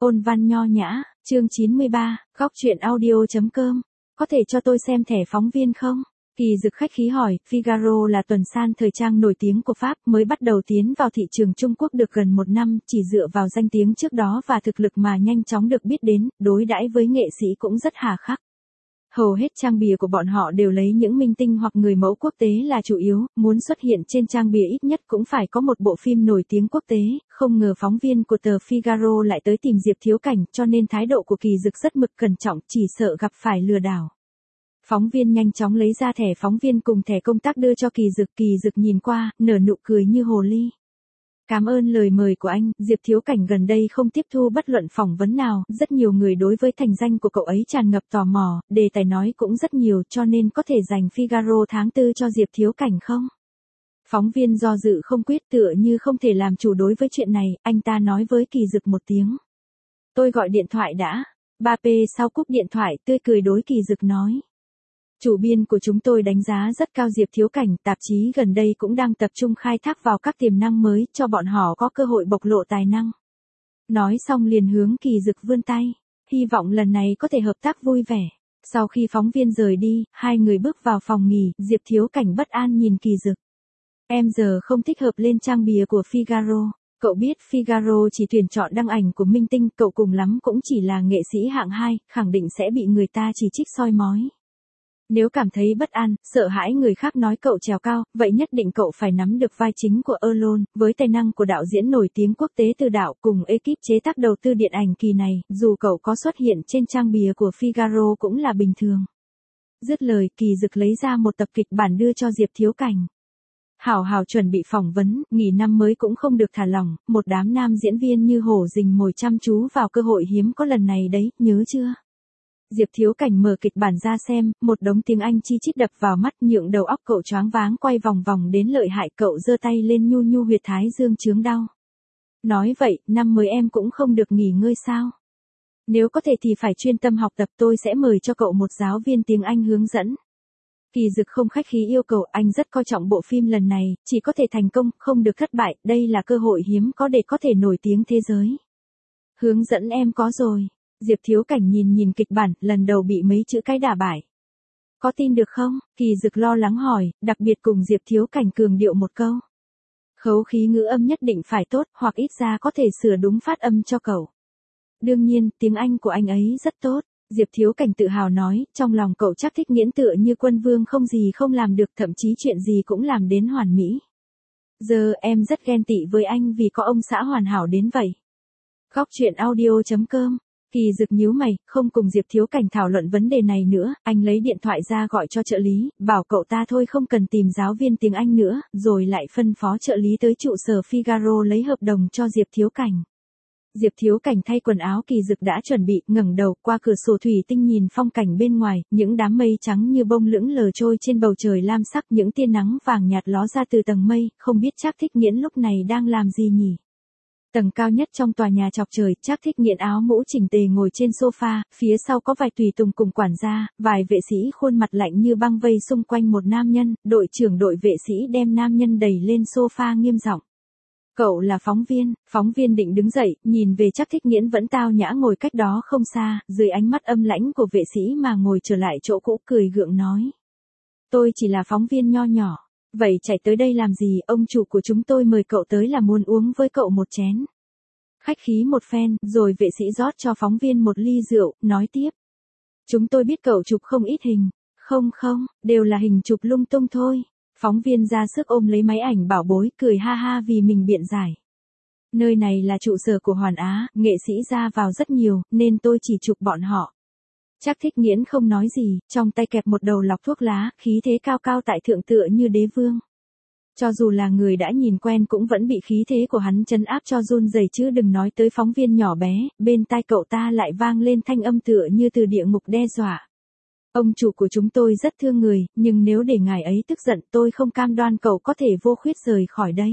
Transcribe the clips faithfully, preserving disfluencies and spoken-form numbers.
Ôn văn nho nhã, chương chín mươi ba, góc truyện audio.com. Có thể cho tôi xem thẻ phóng viên không? Kỳ Dực khách khí hỏi. Figaro là tuần san thời trang nổi tiếng của Pháp, mới bắt đầu tiến vào thị trường Trung Quốc được gần một năm, chỉ dựa vào danh tiếng trước đó và thực lực mà nhanh chóng được biết đến, đối đãi với nghệ sĩ cũng rất hà khắc. Hầu hết trang bìa của bọn họ đều lấy những minh tinh hoặc người mẫu quốc tế là chủ yếu, muốn xuất hiện trên trang bìa ít nhất cũng phải có một bộ phim nổi tiếng quốc tế, không ngờ phóng viên của tờ Figaro lại tới tìm Diệp Thiếu Cảnh, cho nên thái độ của Kỳ Dực rất mực cẩn trọng, chỉ sợ gặp phải lừa đảo. Phóng viên nhanh chóng lấy ra thẻ phóng viên cùng thẻ công tác đưa cho Kỳ Dực, Kỳ Dực nhìn qua, nở nụ cười như hồ ly. Cảm ơn lời mời của anh, Diệp Thiếu Cảnh gần đây không tiếp thu bất luận phỏng vấn nào, rất nhiều người đối với thành danh của cậu ấy tràn ngập tò mò, đề tài nói cũng rất nhiều, cho nên có thể dành Figaro tháng tư cho Diệp Thiếu Cảnh không? Phóng viên do dự không quyết, tựa như không thể làm chủ đối với chuyện này, anh ta nói với Kỳ Dực một tiếng. Tôi gọi điện thoại đã. ba P sau cúp điện thoại tươi cười đối Kỳ Dực nói. Chủ biên của chúng tôi đánh giá rất cao Diệp Thiếu Cảnh, tạp chí gần đây cũng đang tập trung khai thác vào các tiềm năng mới, cho bọn họ có cơ hội bộc lộ tài năng. Nói xong liền hướng Kỳ Dực vươn tay, hy vọng lần này có thể hợp tác vui vẻ. Sau khi phóng viên rời đi, hai người bước vào phòng nghỉ, Diệp Thiếu Cảnh bất an nhìn Kỳ Dực. Em giờ không thích hợp lên trang bìa của Figaro. Cậu biết Figaro chỉ tuyển chọn đăng ảnh của minh tinh, cậu cùng lắm cũng chỉ là nghệ sĩ hạng hai, khẳng định sẽ bị người ta chỉ trích soi mói. Nếu cảm thấy bất an, sợ hãi người khác nói cậu trèo cao, vậy nhất định cậu phải nắm được vai chính của Erlon, với tài năng của đạo diễn nổi tiếng quốc tế Từ Đạo cùng ekip chế tác đầu tư điện ảnh kỳ này, dù cậu có xuất hiện trên trang bìa của Figaro cũng là bình thường. Dứt lời, Kỳ Dực lấy ra một tập kịch bản đưa cho Diệp Thiếu Cảnh. Hảo hảo chuẩn bị phỏng vấn, nghỉ năm mới cũng không được thả lỏng, một đám nam diễn viên như hổ rình mồi chăm chú vào cơ hội hiếm có lần này đấy, nhớ chưa? Diệp Thiếu Cảnh mở kịch bản ra xem, một đống tiếng Anh chi chít đập vào mắt, nhượng đầu óc cậu choáng váng, quay vòng vòng đến lợi hại, cậu giơ tay lên nhu nhu huyệt thái dương chướng đau. Nói vậy, năm mới em cũng không được nghỉ ngơi sao? Nếu có thể thì phải chuyên tâm học tập, tôi sẽ mời cho cậu một giáo viên tiếng Anh hướng dẫn. Kỳ Dực không khách khí yêu cầu, anh rất coi trọng bộ phim lần này, chỉ có thể thành công, không được thất bại, đây là cơ hội hiếm có để có thể nổi tiếng thế giới. Hướng dẫn em có rồi. Diệp Thiếu Cảnh nhìn nhìn kịch bản, lần đầu bị mấy chữ cái đả bại. Có tin được không? Kỳ Dực lo lắng hỏi, đặc biệt cùng Diệp Thiếu Cảnh cường điệu một câu. Khấu khí ngữ âm nhất định phải tốt, hoặc ít ra có thể sửa đúng phát âm cho cậu. Đương nhiên, tiếng Anh của anh ấy rất tốt. Diệp Thiếu Cảnh tự hào nói, trong lòng cậu chắc thích nghiễn tựa như quân vương không gì không làm được, thậm chí chuyện gì cũng làm đến hoàn mỹ. Giờ em rất ghen tị với anh vì có ông xã hoàn hảo đến vậy. Góc truyện audio.com. Kỳ Dực nhíu mày, không cùng Diệp Thiếu Cảnh thảo luận vấn đề này nữa, anh lấy điện thoại ra gọi cho trợ lý, bảo cậu ta thôi không cần tìm giáo viên tiếng Anh nữa, rồi lại phân phó trợ lý tới trụ sở Figaro lấy hợp đồng cho Diệp Thiếu Cảnh. Diệp Thiếu Cảnh thay quần áo, Kỳ Dực đã chuẩn bị, ngẩng đầu qua cửa sổ thủy tinh nhìn phong cảnh bên ngoài, những đám mây trắng như bông lững lờ trôi trên bầu trời lam sắc, những tia nắng vàng nhạt ló ra từ tầng mây, không biết Trác Thích Nghiễn lúc này đang làm gì nhỉ? Tầng cao nhất trong tòa nhà chọc trời, Trác Thích Nghiễn áo mũ chỉnh tề ngồi trên sofa, phía sau có vài tùy tùng cùng quản gia, vài vệ sĩ khuôn mặt lạnh như băng vây xung quanh một nam nhân, đội trưởng đội vệ sĩ đem nam nhân đẩy lên sofa nghiêm giọng. Cậu là phóng viên, phóng viên định đứng dậy, nhìn về Trác Thích Nghiễn vẫn tao nhã ngồi cách đó không xa, dưới ánh mắt âm lãnh của vệ sĩ mà ngồi trở lại chỗ cũ, cười gượng nói. Tôi chỉ là phóng viên nho nhỏ. Vậy chạy tới đây làm gì, ông chủ của chúng tôi mời cậu tới là muốn uống với cậu một chén. Khách khí một phen, rồi vệ sĩ rót cho phóng viên một ly rượu, nói tiếp. Chúng tôi biết cậu chụp không ít hình. Không không, đều là hình chụp lung tung thôi. Phóng viên ra sức ôm lấy máy ảnh bảo bối, cười ha ha vì mình biện giải. Nơi này là trụ sở của Hoàn Á, nghệ sĩ ra vào rất nhiều, nên tôi chỉ chụp bọn họ. Trác Thích Nghiễn không nói gì, trong tay kẹp một đầu lọc thuốc lá, khí thế cao cao tại thượng tựa như đế vương. Cho dù là người đã nhìn quen cũng vẫn bị khí thế của hắn trấn áp cho run rẩy, chứ đừng nói tới phóng viên nhỏ bé, bên tai cậu ta lại vang lên thanh âm tựa như từ địa ngục đe dọa. Ông chủ của chúng tôi rất thương người, nhưng nếu để ngài ấy tức giận tôi không cam đoan cậu có thể vô khuyết rời khỏi đây.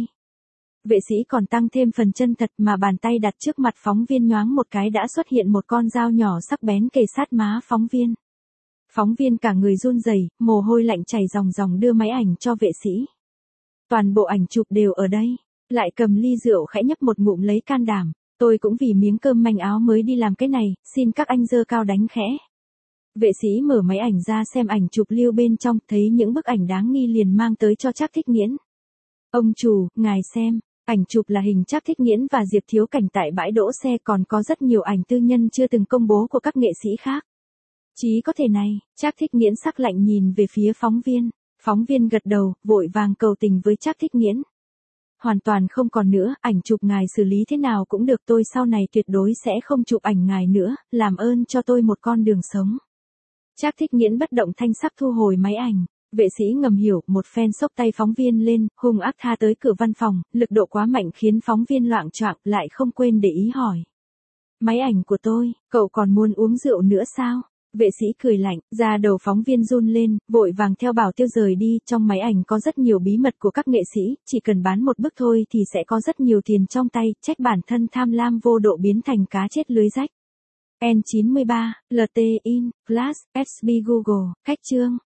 Vệ sĩ còn tăng thêm phần chân thật mà bàn tay đặt trước mặt phóng viên nhoáng một cái đã xuất hiện một con dao nhỏ sắc bén kề sát má phóng viên. Phóng viên cả người run rẩy, mồ hôi lạnh chảy ròng ròng đưa máy ảnh cho vệ sĩ. Toàn bộ ảnh chụp đều ở đây, lại cầm ly rượu khẽ nhấp một ngụm lấy can đảm. Tôi cũng vì miếng cơm manh áo mới đi làm cái này, xin các anh giơ cao đánh khẽ. Vệ sĩ mở máy ảnh ra xem ảnh chụp lưu bên trong, thấy những bức ảnh đáng nghi liền mang tới cho Trác Thích Nghiễn. Ông chủ, ngài xem, ảnh chụp là hình Trác Thích Nghiễn và Diệp Thiếu Cảnh tại bãi đỗ xe, còn có rất nhiều ảnh tư nhân chưa từng công bố của các nghệ sĩ khác. Chí có thể này, Trác Thích Nghiễn sắc lạnh nhìn về phía phóng viên. Phóng viên gật đầu, vội vàng cầu tình với Trác Thích Nghiễn. Hoàn toàn không còn nữa, ảnh chụp ngài xử lý thế nào cũng được, tôi sau này tuyệt đối sẽ không chụp ảnh ngài nữa, làm ơn cho tôi một con đường sống. Trác Thích Nghiễn bất động thanh sắc thu hồi máy ảnh. Vệ sĩ ngầm hiểu, một phen xốc tay phóng viên lên, hung ác tha tới cửa văn phòng, lực độ quá mạnh khiến phóng viên loạng choạng, lại không quên để ý hỏi. Máy ảnh của tôi, cậu còn muốn uống rượu nữa sao? Vệ sĩ cười lạnh, da đầu phóng viên run lên, vội vàng theo bảo tiêu rời đi, trong máy ảnh có rất nhiều bí mật của các nghệ sĩ, chỉ cần bán một bức thôi thì sẽ có rất nhiều tiền trong tay, trách bản thân tham lam vô độ biến thành cá chết lưới rách. N chín mươi ba, lờ tê in, Flash, ét bê Google, khách chương.